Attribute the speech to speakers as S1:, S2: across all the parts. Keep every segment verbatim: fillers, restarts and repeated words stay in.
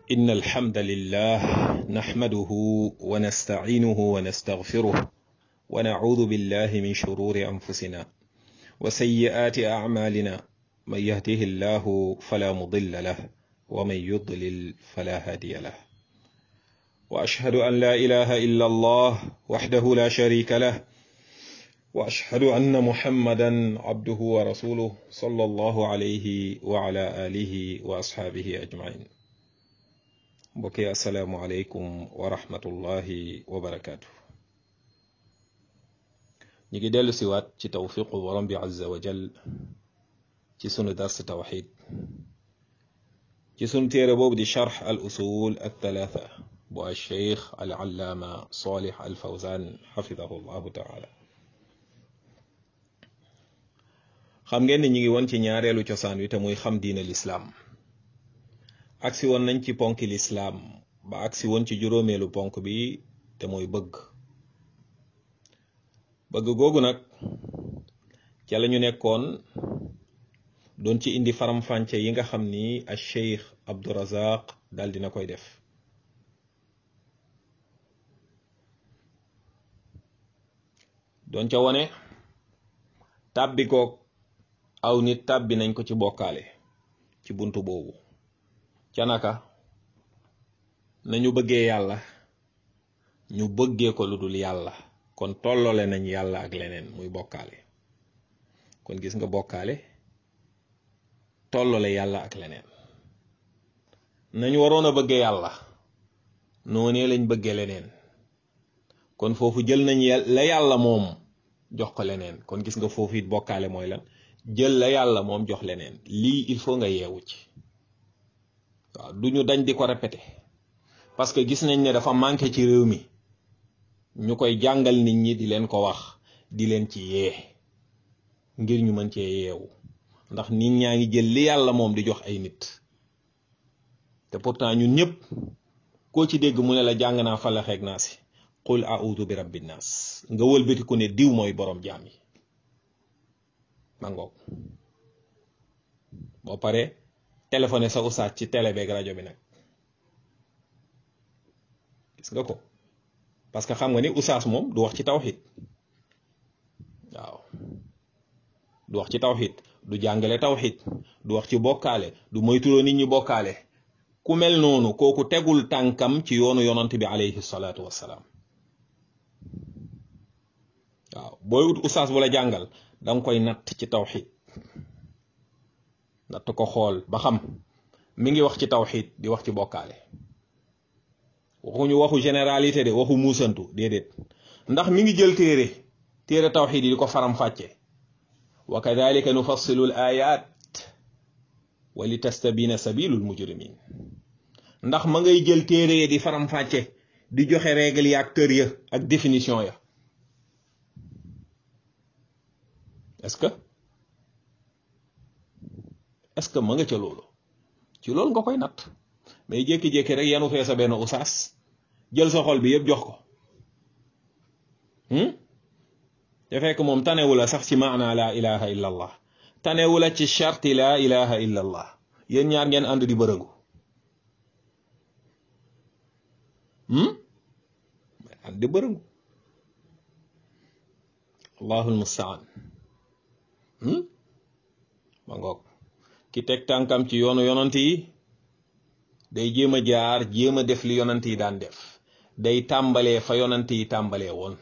S1: إن الحمد لله نحمده ونستعينه ونستغفره ونعوذ بالله من شرور أنفسنا وسيئات أعمالنا من يهده الله فلا مضل له ومن يضلل فلا هادي له وأشهد أن لا إله إلا الله وحده لا شريك له وأشهد أن محمدا عبده ورسوله صلى الله عليه وعلى آله وأصحابه أجمعين. بكي السلام عليكم ورحمة الله وبركاته. نيجي ديلو سيوات ci tawfiqu borom bi azza wa jal ci sunu dars tawhid ci sunu téere boobu di sharh al usul al thalatha bu al sheikh al allama salih al fawzan xafidahu llahu taala. xam ngeen ni ñi ngi woon ci ñaareelu cosaan wi te muy xam diine lislaam agsi woon nañ ci ponki lislaam ba agsi woon ci juróomeelu ponk bi te mooy bëgg bëgg googu nag ca la ñu nekkoon doon ci indi faram-fànce yi nga xam ni al cheikh Abdurazaq dal dina koy def doon ca wone tàbbi koog aw nit tàbbi nañ ko ci bokkaale ci buntu boobu ca naka nañu bëggee yàlla ñu bëggee ko lu dul yàlla kon tollole nañ yàlla ak leneen muy bokkaale kon gis nga bokkaale tollole yàlla ak leneen nañ waroon a bëggee yàlla noonee lañ bëggee leneen kon foofu jël nañ la yàlla moom jox ko leneen kon gis nga foofu it bokkaale mooy lan jël la yàlla moom jox leneen lii il faut nga yeewu ci waaw duñu dañ di ko répéter parce que gis nañ ne dafa manqué ci réew mi ñu koy jàngal nit ñi di leen ko wax di leen ci yee ngir ñu mën cee yeewu ndax nit ñaa ngi jël li yàlla moom di jox ay nit te pourtant ñun ñëpp koo ci dégg mu ne la jàng naa falaxeeg naa si qul a'udhu bi rabbin nas nga wëlbatiku ne diw mooy borom jaam yi mangoog boo pare téléphoné sa usaat ci télé beeg rajo bi nag gis nga ko parce que xam nga ni usaas moom du wax ci tawhid waaw du wax ci tawhid du jàngale tawhid du wax ci bokkaale du moytuloo nit ñi bokkaale ku mel noonu kooku tegul tànkam ci yoonu yonant bi alayhi salaatu wassalaam waaw booy ut usaas bu la jàngal danga koy natt ci tawhid natt ko xool ba xam mi ngi wax ci tawhid di wax ci bokkaale waxuñu waxu généralité de waxu muusantu déedéet ndax mi ngi jël téere téere tawhid yi di ko faram-fàcce wa kadhalika nufassilu al ayat wa li tastabina sabilul mujrimin ndax ma ngay jël téere yi di faram-fàcce di joxe règle ya ak tër ya ak définition ya est-ce que est-ce que ma nga ca loolu ci loolu nga koy natt mais jékki-jékki rek yanu fee sa benn usaas jël sa xol bi yëpp jox ko te fekk moom tanewu la sax ci maana la ilaha illa allah tanewu la ci sharti la ilaha illa allah yéen ñaar ngeen ànd di bërëngu ànd di bërëngu allahul mustaan ma ngoog ki teg tànkam ci yoonu yonant yi day jéem a jaar jéem a def li yonant yi daan def day tàmbalee fa yonant yi tàmbalee woon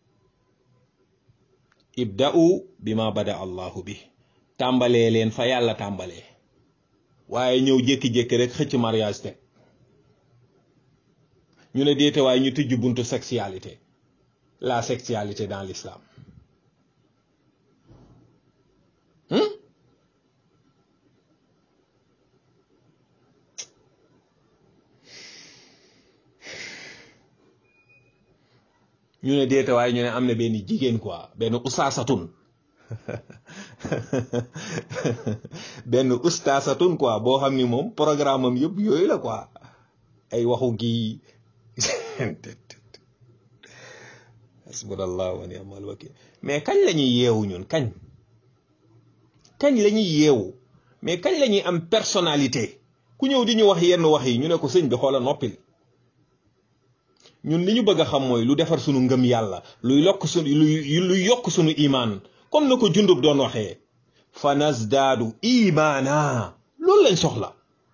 S1: ibda'u bima bada allahu bi tàmbalee leen fa yàlla tàmbalee waaye ñëw jékki-jékki rek xëcc mariage teg ñu ne déete waaye ñu tijj buntu sexualité la sexualité dans l'islam ñu ne déete waaye ñu ne am na benn jigéen quoi benn ustaasatun benn ustaasatun quoi boo xam ni moom programme am yëpp yooyu la quoi ay waxu gii hasbunallahu wa ni'mal wakil mais kañ la ñuy yeewu ñun kañ kañ la ñuy yeewu mais kañ la ñuy am personnalité ku ñëw di ñu wax yenn wax yi ñu ne ko sëñ bi xoola noppil ñun li ñu bëgg a xam mooy lu defar sunu ngëm yàlla luy lokk sunu luy luy yokk sunu imaan comme na ko Jundub doon waxee fa nasdaadu imaana loolu lañ soxla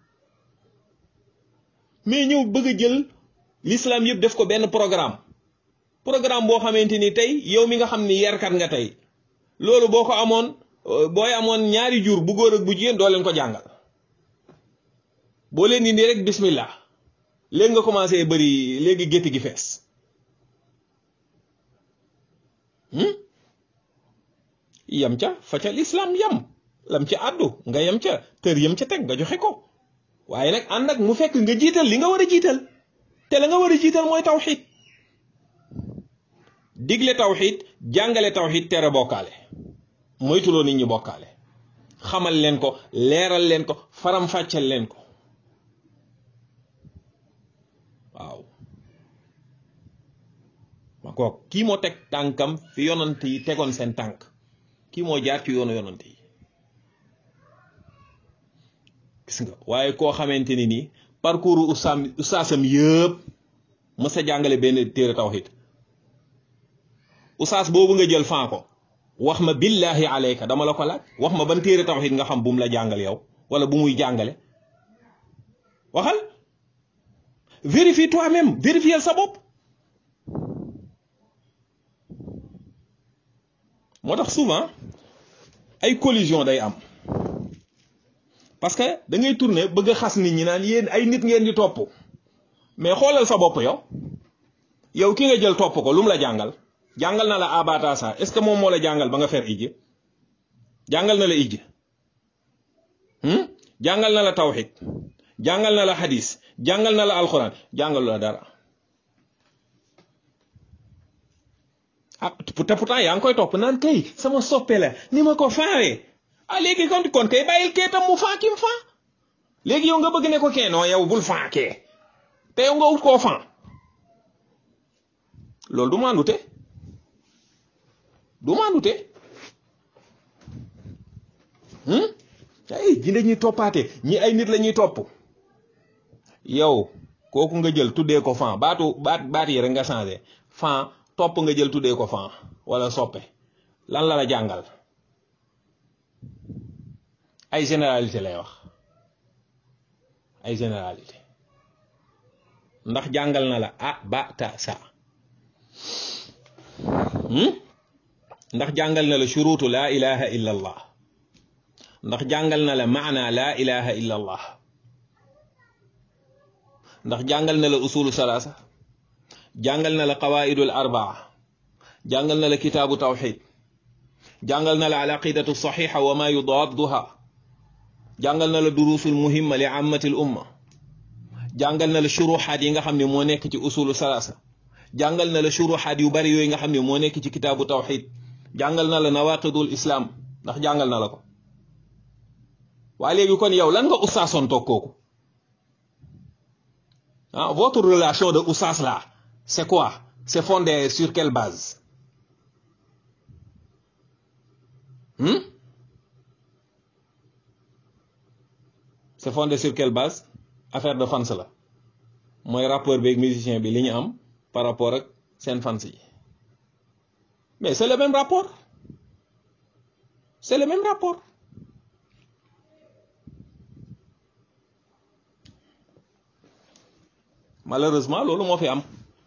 S1: mais ñëw bëgg a jël l'islam yëpp def ko benn programme programme boo xamante ni tey yow mi nga xam ni yarkat nga tey loolu boo ko amoon booy amoon ñaari jur bu góor ak bu jigéen doo leen ko jàngal boo leen indi rek bismillah léegi nga commencé bëri léegi gétt gi fees yam ca fa ca l'islam yam lam ca àddu nga yam ca tër yam ca teg nga joxe ko waaye nag ànd ak mu fekk nga jiital li nga war a jiital te la nga war a jiital mooy tawxid digle tawxid jàngale tawxid tere bokkaale moytuloo nit ñi bokkaale xamal leen ko leeral leen ko faram fàcceel leen ko waaw ma ko kii moo teg tànkam fi yonant yi tegoon seen tànk kii moo jaar ci yoonu yonant yi gis nga waaye koo xamante ni nii parcours ussaam ussaasam yëpp mës a jàngale benn téere tawxid usaas boobu nga jël fan ko wax ma billahi alayka dama la ko laaj wax ma ban téere tawxid nga xam bu mu la jàngal yow wala bu muy jàngale waxal vérifie toi-même vérifier sa bopp moo tax souvent ay collision day am parce que da ngay tourner bëgg a xas nit ñi naan yéen ay nit ngeen di topp mais xoolal sa bopp yow yow ki nga jël topp ko lu mu la jàngal jàngal na la abatasa est-ce que moom moo la jàngal ba nga fer ijji jàngal na la ijji jàngal na la tawxid jàngal na la hadis jàngal na la alquran jàngal la dara ah te pourtant yaa ngi koy topp naan kay sama soppe la ni ma ko faawee ah léegi kon kon kay bàyyil kee tam mu faa kim faa léegi yow nga bëgg ne ko kee non yow bul faa kee te yow nga ut koo faa loolu du maandute du maandute ay ji dañuy toppaate ñi ay nit la ñuy topp yow kooku nga jël tuddee ko fan baatu baat baat yi rek nga changé fan topp nga jël tuddee ko fan wala soppe lan la la jàngal ay généralité lay wax ay généralité ndax jàngal na la ah ba ta sa ndax jàngal na la shuruutu laa ilaha illa allah ndax jàngal na la maana laa ilaha illa allah ndax jàngal na la usulu salaasa jàngal na la qawaidul arbaa jàngal na la kitaabu tawxid jàngal na la al aqidatu saxixa wa ma yudaadduha jàngal na la durusul muhimma li ammatil umma jàngal na la shuruxaat yi nga xam ne moo nekk ci usulu salaasa jàngal na la shuruxaat yu bari yooyu nga xam ne moo nekk ci kitaabu tawxid jàngal na la nawaqidul islam ndax jàngal na la ko waa léegi kon yow lan nga ustaasoon toog kooku ah votre relation de oustaz là c'est quoi c'est fondé sur quelle base hmm? c'est fondé sur quelle base affaire de fans la mooy rappeur bi ak musicien bi li ñu am par rapport ak seen fans yi mais c'est le même rapport c'est le même rapport malheureusement loolu moo fi am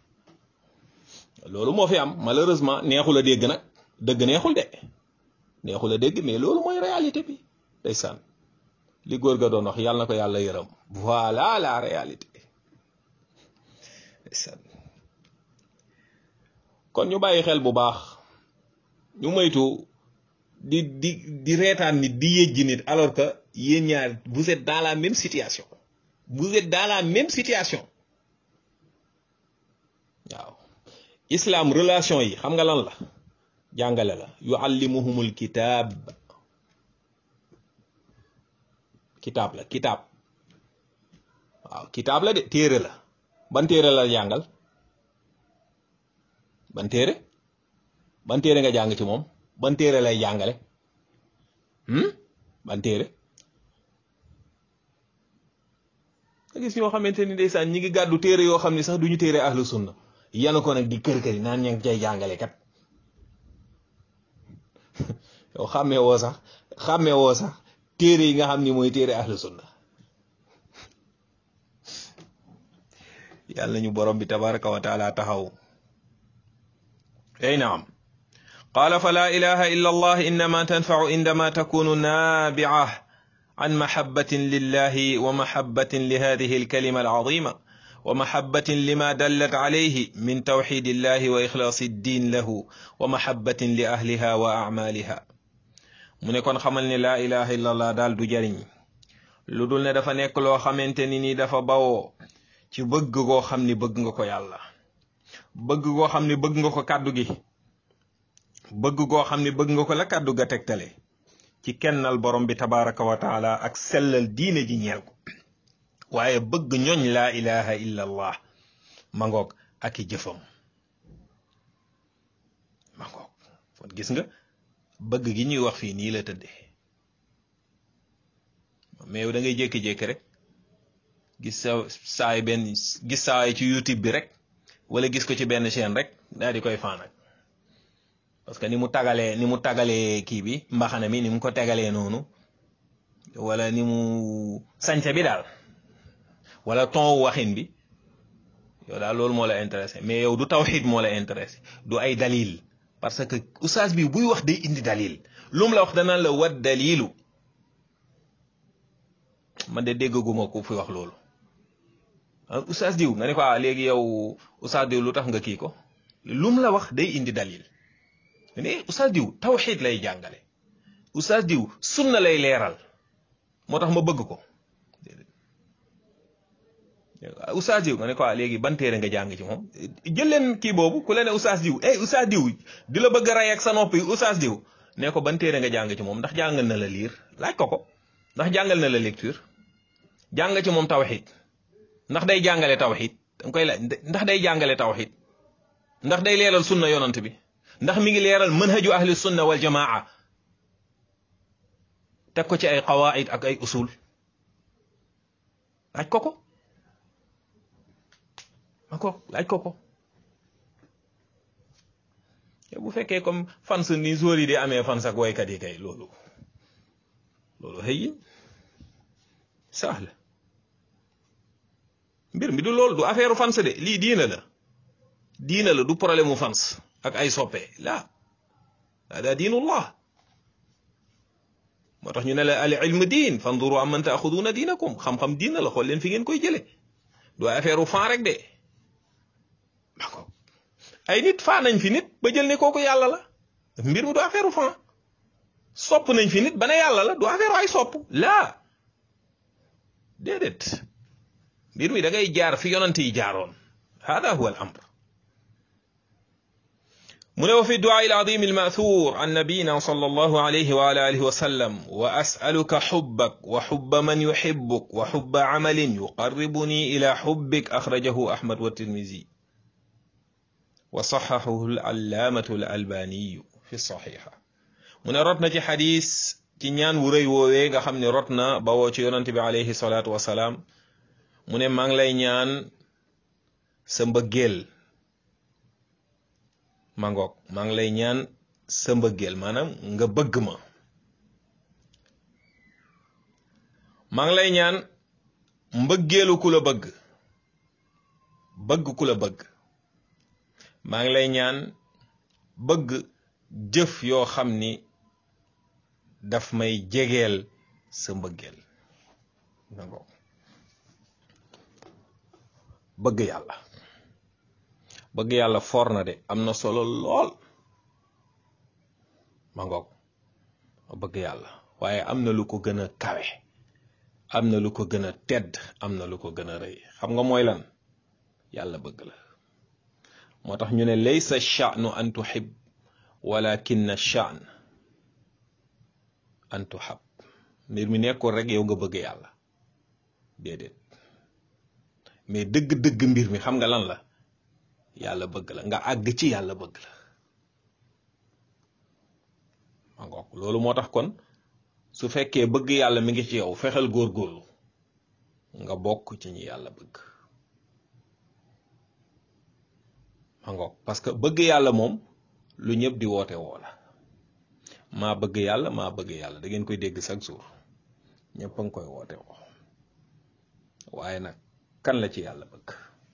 S1: loolu moo fi am malheureusement neexul a dégg nag dëgg neexul de neexul a dégg mais loolu mooy réalité bi ndeysaan li góor ga doon wax yàlla na ko yàlla yërëm voilà la réalité ndeysaan kon ñu bàyyi xel bu baax ñu moytu di di di reetaan nit di yëjji nit alors que yéen ñaar vous êtes dans la même situation vous êtes dans la même situation waaw islam relation yi xam nga lan la jàngale la yuallimuhumul kitaab kitaab la kitaab waaw kitaab la de téere la ban téere la jàngal ban téere ban téere nga jàng ci moom ban téere lay jàngale ban téere nga gis ñoo xamante ni ndeysaan ñi ngi gàddu téere yoo xam ne sax duñu téere ahlu sunna yanu ko nag di kër kër yi naan ña ngi cay jàngale kat yow xàmmee woo sax xàmmee woo sax téere yi nga xam ni mooy téere ahlu sunna yàlla ñu borom bi tabaraka wa taala taxaw ay naam qaala fa laa ilaha illa allah innama tanfacu indama takunu naabica عن محبة لله ومحبة لهذه الكلمة العظيمة ومحبة لما دلت عليه من توحيد الله وإخلاص الدين له ومحبة لأهلها وأعمالها من يكون خمالني لا إله إلا الله دال دو جارين لودول ne dafa nekk loo xamante ni ni dafa bawoo ci bëgg goo xam ni bëgg nga ko yàlla bëgg goo xam ni bëgg nga ko kàddu gi bëgg goo xam ni bëgg nga ko la kàddu ga tegtale ci kennal borom bi tabaraka wa taala ak sellal diine ji ñeel ko waaye bëgg ñooñ laa ilaha illa allah ma ngoog ak i jëfam ma ngoog kon gis nga bëgg gi ñuy wax fii nii la tëddee mais yow da ngay jékki-jékki rek gis sa saay benn gis saay ci YouTube bi rek wala gis ko ci benn chaîne rek daal di koy faanak parce que ni mu tagalee ni mu tagalee kii bi mbaxana mi ni mu ko tegalee noonu wala ni mu sañse bi daal wala ton waxin bi yow daal loolu moo la intéressé mais yow du tawhid moo la intéressé du ay dalil parce que oustaz bi buy wax day indi dalil lu mu la wax danaan la wat dalilu man de déggaguma ko fi wax loolu oustaz diw nga ne ko ah léegi yow oustaz diw lu tax nga kii ko lu mu la wax day indi dalil mais oustaz diw tawhid lay jàngale oustaz diw sunna lay leeral moo tax ma bëgg ko oustaz diw nga ne ko léegi ban téere nga jàng ci moom jël leen kii boobu ku la ne oustaz diw eh oustaz diw di la bëgg a rey ak sa noppi oustaz diw ne ko ban téere nga jàng ci moom ndax jàngal na la liir laaj ko ko ndax jàngal na la lecture jàng ci moom tawhid ndax day jàngale tawhid danga koy laaj ndax day jàngale tawhid ndax day leeral sunna yonant bi ndax mi ngi leeral manhaju ahli sunna wal jamaa teg ko ci ay qawaid ak ay usul laaj ko ko ako laaj ko ko bu fekkee comme fans ni joueur yi di amee fans ak waykat yi kay loolu loolu xëy sahla mbir mi du loolu du affaire fans de lii diina la diina la du problème mu fans ak ay soppe la hada diinullah moo tax ñu ne la al ilmu diin fanduru amman taaxuduuna diinakum xam-xam diina la xool leen fi ngeen koy jële du affaire u fan rek de d'accord ay nit faa nañ fi nit ba jël ne kooku yàlla la mbir mi du affaire u fan sopp nañ fi nit ba ne yàlla la du affaire ay sopp laa déedéet mbir mi da ngay jaar fi yonante yi jaaroon hada huwa al amr من وفي الدعاء العظيم المأثور عن نبينا صلى الله عليه وعلى آله وسلم وأسألك حبك وحب من يحبك وحب عمل يقربني إلى حبك أخرجه أحمد والترمذي وصححه العلامة الألباني في الصحيحة من رتنا في حديث كنيان وري وويغا خمني رتنا بوچ يونتبي عليه الصلاة والسلام من مان لاي ñaan sa mbëggeel mangok maa ngi lay ñaan sa mbëggeel maanaam nga bëgg ma maa ngi lay ñaan mbëggeelu ku la bëgg bëgg ku la bëgg maa ngi lay ñaan bëgg jëf yoo xam ni daf may jegeel sa mbëggeel mangok bëgg yàlla bëgg yàlla for na de am na solo lool ma ngoog bëgg yàlla waaye am na lu ko gën a kawe am na lu ko gën a tedd am na lu ko gën a rëy xam nga mooy lan yàlla bëgg la moo tax ñu ne laysa sha'nu an tuhib walakin ash-sha'n an tuhab mbir mi nekkul rek yow nga bëgg yàlla déedéet mais dëgg-dëgg mbir mi xam nga lan la yàlla bëgg la nga àgg ci yàlla bëgg la ma ngoog loolu moo tax kon su fekkee bëgg yàlla mi ngi ci yow fexeel góorgóorlu nga bokk ci ñi yàlla bëgg ma ngoog parce que bëgg yàlla moom lu ñëpp di woote woo la maa bëgg yàlla maa bëgg yàlla da ngeen koy dégg chaque jour ñëpp a ngi koy woote woo waaye nag kan la ci yàlla bëgg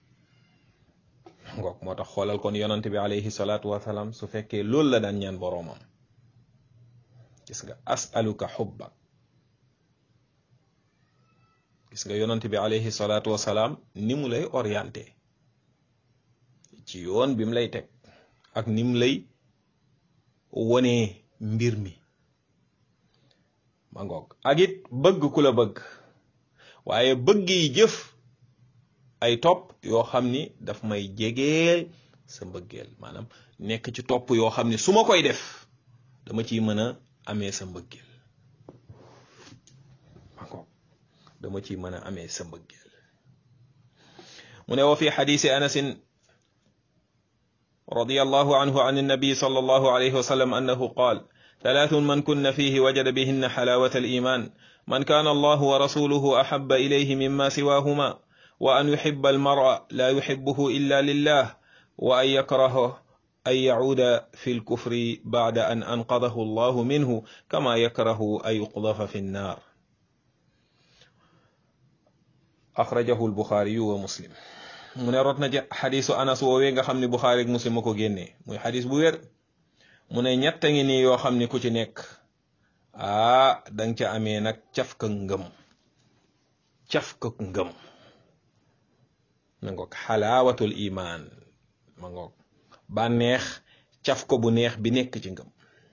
S1: ngoog moo tax xoolal kon yonante bi alayhi salaatu wasalaam su fekkee loolu la daan ñaan boroomam gis nga asaluka xubbak gis nga yonante bi alayhi salaatu wasalaam ni mu lay orienté ci yoon bi mu lay teg ak ni mu lay wonee mbir mi ma ngoog ak it bëgg ku la bëgg waaye bëgg yi jëf ay topp yoo xam ni daf may jegeel sa mbëggeel maanaam nekk ci topp yoo xam ni su ma koy def dama ciy mën a amee sa mbëggeel ma ngoog dama ciy mën a amee sa mbëggeel mu ne wa fi xadiisi anasin رضي الله عنه عن النبي صلى الله عليه وسلم أنه قال ثلاث من كن فيه وجد بهن حلاوة الإيمان من كان الله ورسوله أحب إليه مما سواهما وأن يحب المرء لا يحبه إلا لله وأن يكره أن يعود في الكفر بعد أن أنقذه الله منه كما يكره أن يقذف في النار أخرجه البخاري ومسلم mu ne rot na ci xadisu anas woowee nga xam ne buxaari ak muslim a ko génnee muy xadis bu wér mu ne ñett ngi nii yoo xam ne ku ci nekk ah danga ca amee nag caf ka ngëm caf ka ngëm ma ngoog xalaawatul imaan ma ngoog bànneex caf ko bu neex bi nekk ci ngëm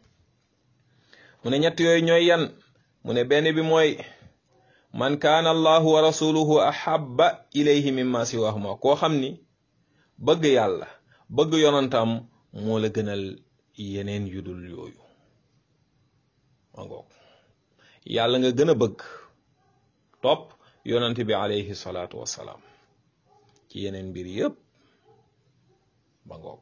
S1: mu ne ñett yooyu ñooy yan mu ne benn bi mooy man kaana allahu wa rasuluhu ahabba ilayhi mimma siwahuma koo xam ni bëgg yàlla bëgg yonantam moo la gënal yeneen yu dul yooyu ma ngoog yàlla nga gën a bëgg topp yonante bi alayhi salaatu wassalaam ci yeneen mbir yépp ma ngoog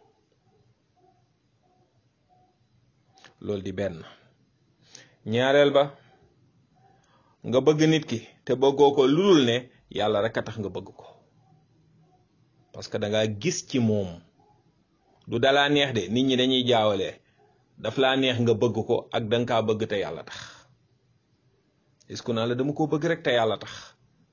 S1: loolu di benn ñaareel ba nga bëgg nit ki te bëggoo ko lulul ne yàlla rek a tax nga bëgg ko parce que da nga gis ci moom du dalaa neex de nit ñi dañuy jaawale daf laa neex nga bëgg ko ak danga kaa bëgg te yàlla tax est-ce que naa la dama ko bëgg rek te yàlla tax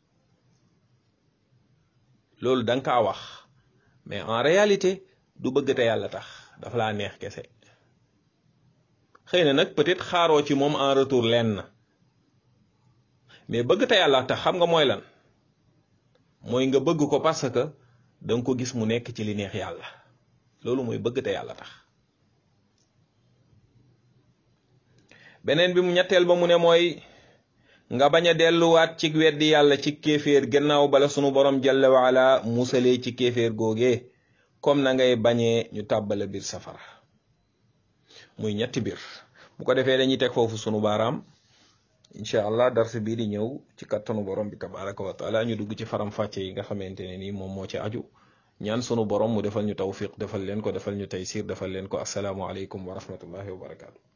S1: loolu danga kaa wax mais en réalité du bëgg te yàlla tax daf laa neex kese xëy na nag peut-être xaaroo ci moom en retour lenn mais bëgg te yàlla tax xam nga mooy lan mooy nga bëgg ko parce que danga ko gis mu nekk ci li neex yàlla loolu mooy bëgg te yàlla tax beneen bi mu ñetteel ba mu ne mooy nga bañ a delluwaat ci weddi yàlla ci kéeféer gannaaw bala sunu borom jalla wa ala musalee ci kéeféer googee comme na ngay bañee ñu tàbbala biir safara muy ñetti biir bu ko defee dañuy teg foofu sunu baaraam incha allah darse bii di ñëw ci kattanu borom bi tabaraka wa taala ñu dugg ci faram fàcce yi nga xamante ne nii moom moo ci aju ñaan sunu borom mu defal ñu tawfiq defal leen ko defal ñu taysir defal leen ko asalaamu aleykum wa rahmatullahi wa barakaatu.